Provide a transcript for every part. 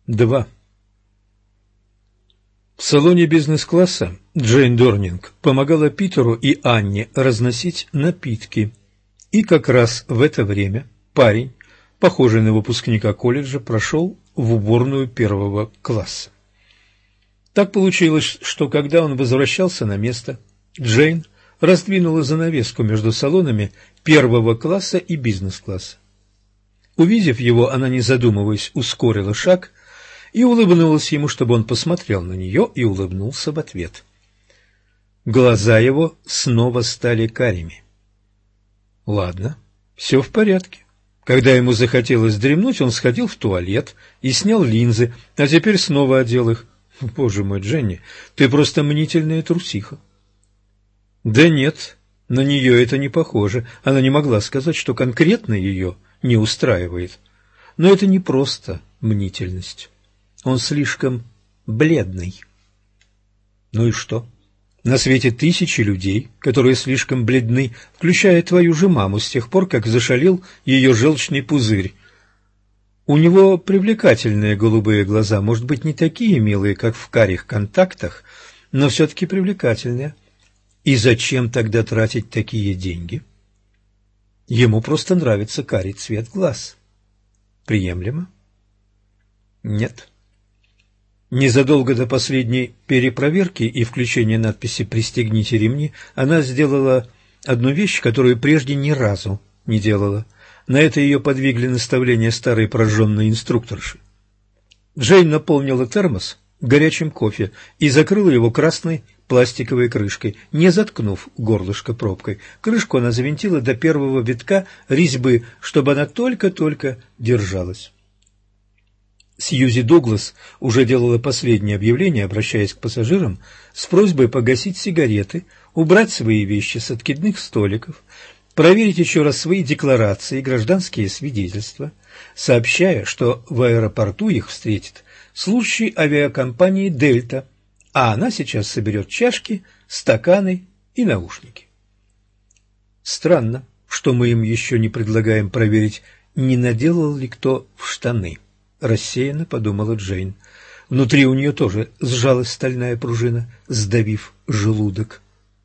2. В салоне бизнес-класса Джейн Дорнинг помогала Питеру и Анне разносить напитки. И как раз в это время парень, похожий на выпускника колледжа, прошел в уборную 1 класса. Так получилось, что когда он возвращался на место, Джейн раздвинула занавеску между салонами 1 класса и бизнес-класса. Увидев его, она, не задумываясь, ускорила шаг и улыбнулась ему, чтобы он посмотрел на нее, и улыбнулся в ответ. Глаза его снова стали карими. Ладно, все в порядке. Когда ему захотелось дремнуть, он сходил в туалет и снял линзы, а теперь снова одел их. Боже мой, Дженни, ты просто мнительная трусиха. Да нет, на нее это не похоже. Она не могла сказать, что конкретно ее не устраивает. Но это не просто мнительность. Он слишком бледный. Ну и что? На свете тысячи людей, которые слишком бледны, включая твою же маму, с тех пор, как зашалил ее желчный пузырь. У него привлекательные голубые глаза, может быть, не такие милые, как в карих контактах, но все-таки привлекательные. И зачем тогда тратить такие деньги? Ему просто нравится карий цвет глаз. Приемлемо? Нет. Незадолго до последней перепроверки и включения надписи «Пристегните ремни» она сделала одну вещь, которую прежде ни разу не делала. На это ее подвигли наставления старой прожженной инструкторши. Джейн наполнила термос горячим кофе и закрыла его красной пластиковой крышкой, не заткнув горлышко пробкой. Крышку она завинтила до первого витка резьбы, чтобы она только-только держалась. Сьюзи Дуглас уже делала последнее объявление, обращаясь к пассажирам с просьбой погасить сигареты, убрать свои вещи с откидных столиков, проверить еще раз свои декларации и гражданские свидетельства, сообщая, что в аэропорту их встретит служащий авиакомпании «Дельта», а она сейчас соберет чашки, стаканы и наушники. Странно, что мы им еще не предлагаем проверить, не наделал ли кто в штаны. Рассеянно подумала Джейн. Внутри у нее тоже сжалась стальная пружина, сдавив желудок.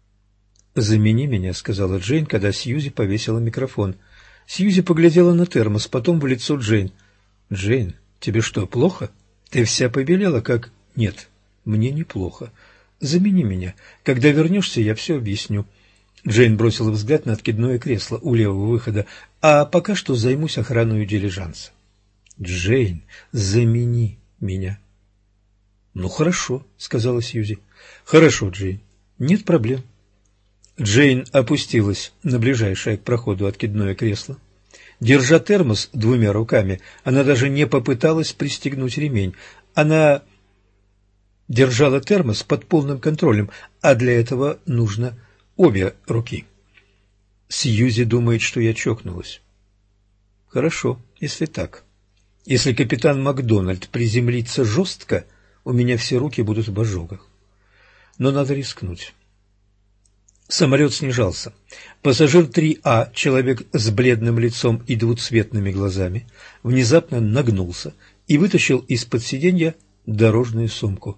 «Замени меня», — сказала Джейн, когда Сьюзи повесила микрофон. Сьюзи поглядела на термос, потом в лицо Джейн. «Джейн, тебе что, плохо? Ты вся побелела, как...» «Нет, мне неплохо. Замени меня. Когда вернешься, я все объясню». Джейн бросила взгляд на откидное кресло у левого выхода. «А пока что займусь охраной дилижанса». «Джейн, замени меня». «Ну, хорошо», — сказала Сьюзи. «Хорошо, Джейн, нет проблем». Джейн опустилась на ближайшее к проходу откидное кресло. Держа термос 2 руками, она даже не попыталась пристегнуть ремень. Она держала термос под полным контролем, а для этого нужно обе руки. Сьюзи думает, что я чокнулась. Хорошо, если так. Если капитан Макдональд приземлится жестко, у меня все руки будут в ожогах. Но надо рискнуть. Самолет снижался. Пассажир 3А, человек с бледным лицом и двуцветными глазами, внезапно нагнулся и вытащил из-под сиденья дорожную сумку.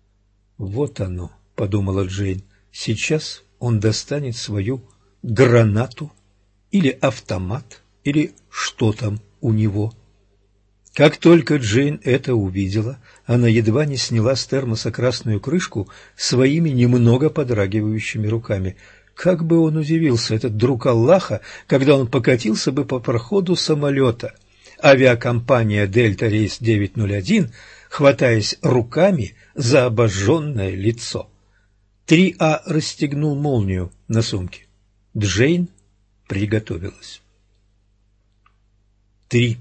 «Вот оно», — подумала Джейн, — «сейчас он достанет свою гранату или автомат, или что там у него». Как только Джейн это увидела, она едва не сняла с термоса красную крышку своими немного подрагивающими руками. Как бы он удивился, этот друг Аллаха, когда он покатился бы по проходу самолета. Авиакомпания «Дельта» рейс 901, хватаясь руками за обожженное лицо. 3А расстегнул молнию на сумке. Джейн приготовилась. 3.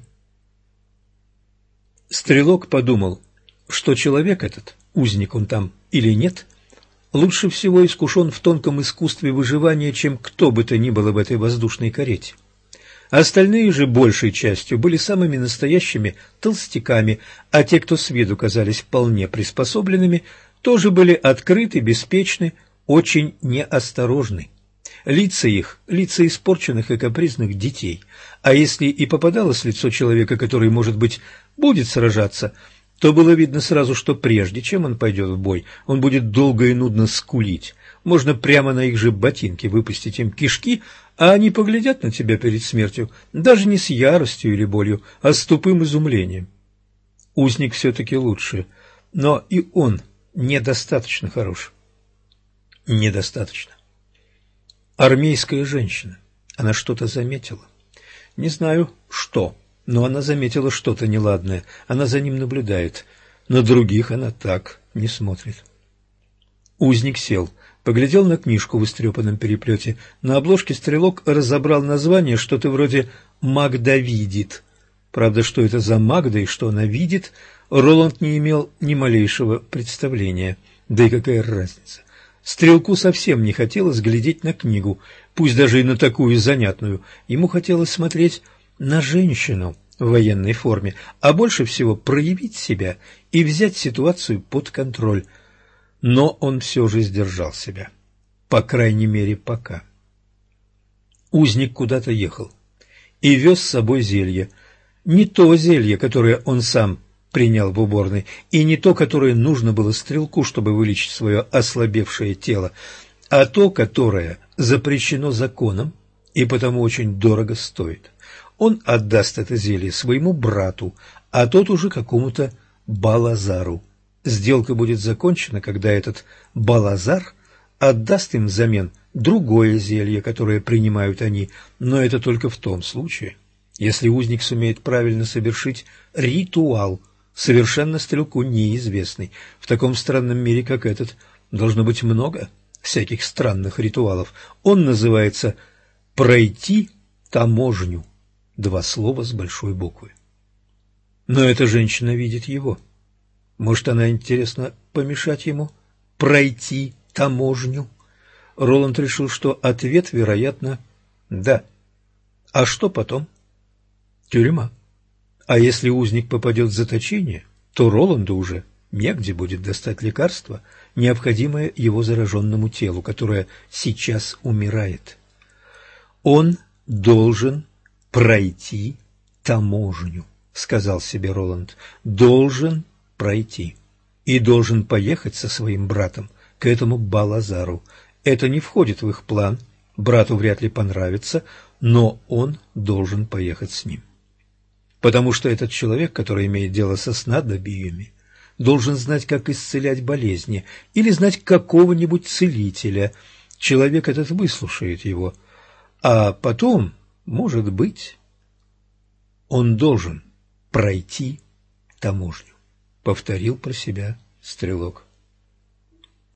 Стрелок подумал, что человек этот, узник он там или нет, лучше всего искушен в тонком искусстве выживания, чем кто бы то ни было в этой воздушной карете. Остальные же большей частью были самыми настоящими толстяками, а те, кто с виду казались вполне приспособленными, тоже были открыты, беспечны, очень неосторожны. Лица их – лица испорченных и капризных детей, а если и попадалось лицо человека, который, может быть, будет сражаться, то было видно сразу, что прежде чем он пойдет в бой, он будет долго и нудно скулить. Можно прямо на их же ботинки выпустить им кишки, а они поглядят на тебя перед смертью, даже не с яростью или болью, а с тупым изумлением. Узник все-таки лучше, но и он недостаточно хорош. Недостаточно. Армейская женщина. Она что-то заметила. Не знаю, что, но она заметила что-то неладное. Она за ним наблюдает. На других она так не смотрит. Узник сел, поглядел на книжку в истрепанном переплете. На обложке стрелок разобрал название, что-то вроде «Магда видит». Правда, что это за Магда и что она видит, Роланд не имел ни малейшего представления. Да и какая разница? Стрелку совсем не хотелось глядеть на книгу, пусть даже и на такую занятную. Ему хотелось смотреть на женщину в военной форме, а больше всего проявить себя и взять ситуацию под контроль. Но он все же сдержал себя. По крайней мере, пока. Узник куда-то ехал и вез с собой зелье. Не то зелье, которое он сам принял в уборной, и не то, которое нужно было стрелку, чтобы вылечить свое ослабевшее тело, а то, которое запрещено законом и потому очень дорого стоит. Он отдаст это зелье своему брату, а тот уже какому-то Балазару. Сделка будет закончена, когда этот Балазар отдаст им взамен другое зелье, которое принимают они, но это только в том случае, если узник сумеет правильно совершить ритуал, совершенно стрелку неизвестный. В таком странном мире, как этот, должно быть много всяких странных ритуалов. Он называется «пройти таможню». Два слова с большой буквы. Но эта женщина видит его. Может, она, интересно, помешать ему пройти таможню? Роланд решил, что ответ, вероятно, да. А что потом? Тюрьма. А если узник попадет в заточение, то Роланду уже негде будет достать лекарство, необходимое его зараженному телу, которое сейчас умирает. Он должен пройти таможню, сказал себе Роланд. Должен пройти. И должен поехать со своим братом к этому Балазару. Это не входит в их план, брату вряд ли понравится, но он должен поехать с ним. Потому что этот человек, который имеет дело со снадобьями, должен знать, как исцелять болезни, или знать какого-нибудь целителя. Человек этот выслушает его, а потом, может быть, он должен пройти таможню, повторил про себя стрелок.